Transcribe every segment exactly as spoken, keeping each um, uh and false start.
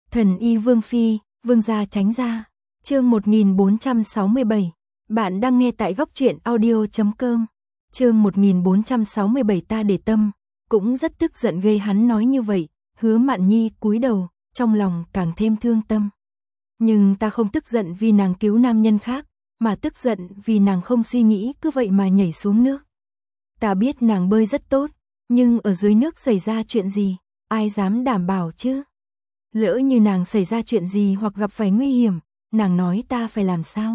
Thần y Vương Phi, Vương gia tránh ra. Chương một nghìn bốn trăm sáu mươi bảy. Bạn đang nghe tại góc truyện audio chấm com. Chương một nghìn bốn trăm sáu mươi bảy ta để tâm, cũng rất tức giận gây hắn nói như vậy. Hứa Mạn Nhi cúi đầu, trong lòng càng thêm thương tâm. Nhưng ta không tức giận vì nàng cứu nam nhân khác, mà tức giận vì nàng không suy nghĩ cứ vậy mà nhảy xuống nước. Ta biết nàng bơi rất tốt, nhưng ở dưới nước xảy ra chuyện gì, ai dám đảm bảo chứ? Lỡ như nàng xảy ra chuyện gì hoặc gặp phải nguy hiểm, nàng nói ta phải làm sao?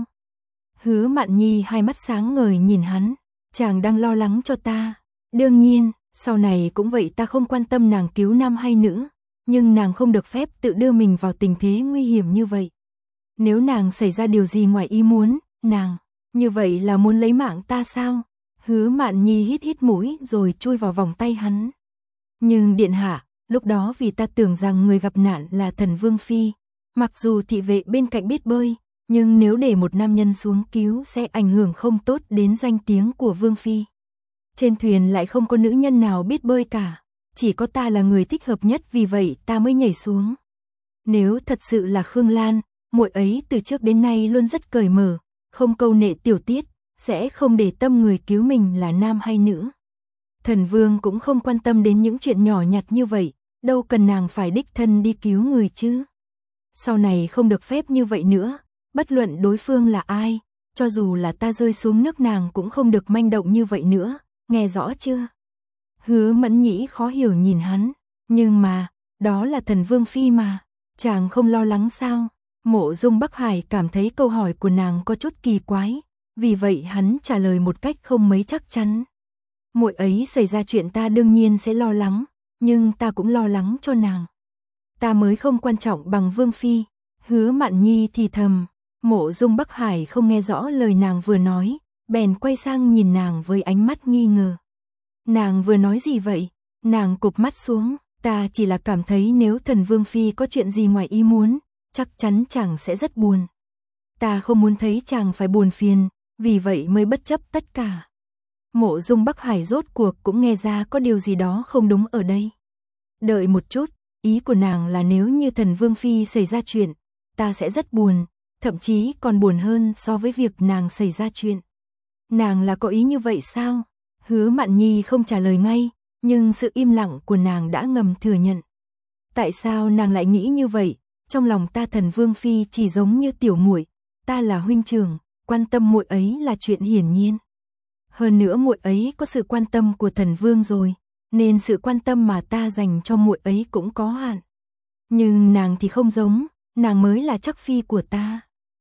Hứa Mạn Nhi hai mắt sáng ngời nhìn hắn, chàng đang lo lắng cho ta. Đương nhiên, sau này cũng vậy, ta không quan tâm nàng cứu nam hay nữ, nhưng nàng không được phép tự đưa mình vào tình thế nguy hiểm như vậy. Nếu nàng xảy ra điều gì ngoài ý muốn, nàng, như vậy là muốn lấy mạng ta sao? Hứa Mạn Nhi hít hít mũi rồi chui vào vòng tay hắn. Nhưng điện hạ, lúc đó vì ta tưởng rằng người gặp nạn là thần Vương Phi, mặc dù thị vệ bên cạnh biết bơi, nhưng nếu để một nam nhân xuống cứu sẽ ảnh hưởng không tốt đến danh tiếng của Vương Phi. Trên thuyền lại không có nữ nhân nào biết bơi cả, chỉ có ta là người thích hợp nhất, vì vậy ta mới nhảy xuống. Nếu thật sự là Khương Lan, muội ấy từ trước đến nay luôn rất cởi mở, không câu nệ tiểu tiết, sẽ không để tâm người cứu mình là nam hay nữ. Thần Vương cũng không quan tâm đến những chuyện nhỏ nhặt như vậy, đâu cần nàng phải đích thân đi cứu người chứ. Sau này không được phép như vậy nữa, bất luận đối phương là ai, cho dù là ta rơi xuống nước nàng cũng không được manh động như vậy nữa, nghe rõ chưa? Hứa Mẫn Nhĩ khó hiểu nhìn hắn, nhưng mà, đó là thần Vương Phi mà, chàng không lo lắng sao? Mộ Dung Bắc Hải cảm thấy câu hỏi của nàng có chút kỳ quái, vì vậy hắn trả lời một cách không mấy chắc chắn. Muội ấy xảy ra chuyện ta đương nhiên sẽ lo lắng, nhưng ta cũng lo lắng cho nàng. Ta mới không quan trọng bằng Vương Phi. Hứa Mạn Nhi thì thầm. Mộ Dung Bắc Hải không nghe rõ lời nàng vừa nói, bèn quay sang nhìn nàng với ánh mắt nghi ngờ. Nàng vừa nói gì vậy? Nàng cụp mắt xuống. Ta chỉ là cảm thấy nếu thần Vương Phi có chuyện gì ngoài ý muốn, chắc chắn chàng sẽ rất buồn. Ta không muốn thấy chàng phải buồn phiền, vì vậy mới bất chấp tất cả. Mộ Dung Bắc Hải rốt cuộc cũng nghe ra có điều gì đó không đúng ở đây. Đợi một chút, ý của nàng là nếu như thần Vương Phi xảy ra chuyện, ta sẽ rất buồn, thậm chí còn buồn hơn so với việc nàng xảy ra chuyện. Nàng là có ý như vậy sao? Hứa Mạn Nhi không trả lời ngay, nhưng sự im lặng của nàng đã ngầm thừa nhận. Tại sao nàng lại nghĩ như vậy? Trong lòng ta thần Vương Phi chỉ giống như tiểu muội, ta là huynh trưởng, quan tâm muội ấy là chuyện hiển nhiên. Hơn nữa muội ấy có sự quan tâm của thần Vương rồi, nên sự quan tâm mà ta dành cho muội ấy cũng có hạn. Nhưng nàng thì không giống, nàng mới là chắc phi của ta.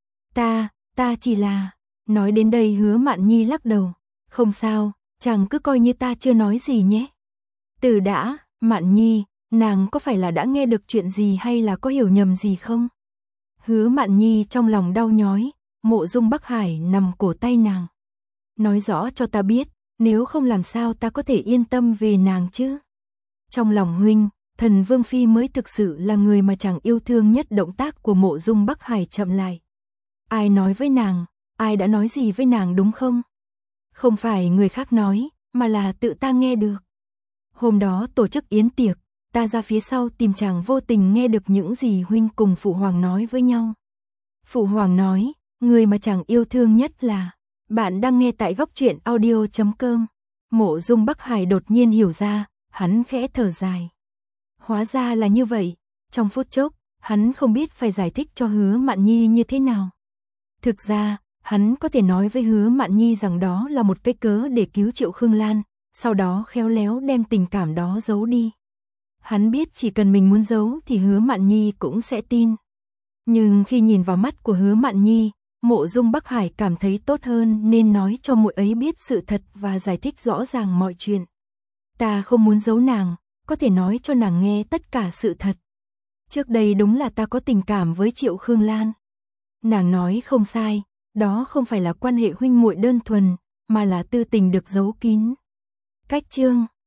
Ta, ta chỉ là... Nói đến đây Hứa Mạn Nhi lắc đầu. Không sao, chàng cứ coi như ta chưa nói gì nhé. Từ đã, Mạn Nhi, nàng có phải là đã nghe được chuyện gì hay là có hiểu nhầm gì không? Hứa Mạn Nhi trong lòng đau nhói, Mộ Dung Bắc Hải nằm cổ tay nàng. Nói rõ cho ta biết, nếu không làm sao ta có thể yên tâm về nàng chứ? Trong lòng huynh, thần Vương Phi mới thực sự là người mà chàng yêu thương nhất. Động tác của Mộ Dung Bắc Hải chậm lại. Ai nói với nàng, ai đã nói gì với nàng đúng không? Không phải người khác nói, mà là tự ta nghe được. Hôm đó tổ chức yến tiệc, ta ra phía sau tìm chàng, vô tình nghe được những gì huynh cùng Phụ Hoàng nói với nhau. Phụ Hoàng nói, người mà chàng yêu thương nhất là... Bạn đang nghe tại góc truyện audio chấm com. Mộ Dung Bắc Hải đột nhiên hiểu ra, hắn khẽ thở dài. Hóa ra là như vậy, trong phút chốc, hắn không biết phải giải thích cho Hứa Mạn Nhi như thế nào. Thực ra, hắn có thể nói với Hứa Mạn Nhi rằng đó là một cái cớ để cứu Triệu Khương Lan, sau đó khéo léo đem tình cảm đó giấu đi. Hắn biết chỉ cần mình muốn giấu thì Hứa Mạn Nhi cũng sẽ tin. Nhưng khi nhìn vào mắt của Hứa Mạn Nhi, Mộ Dung Bắc Hải cảm thấy tốt hơn nên nói cho muội ấy biết sự thật và giải thích rõ ràng mọi chuyện. Ta không muốn giấu nàng, có thể nói cho nàng nghe tất cả sự thật. Trước đây đúng là ta có tình cảm với Triệu Khương Lan. Nàng nói không sai, đó không phải là quan hệ huynh muội đơn thuần, mà là tư tình được giấu kín. Cách chương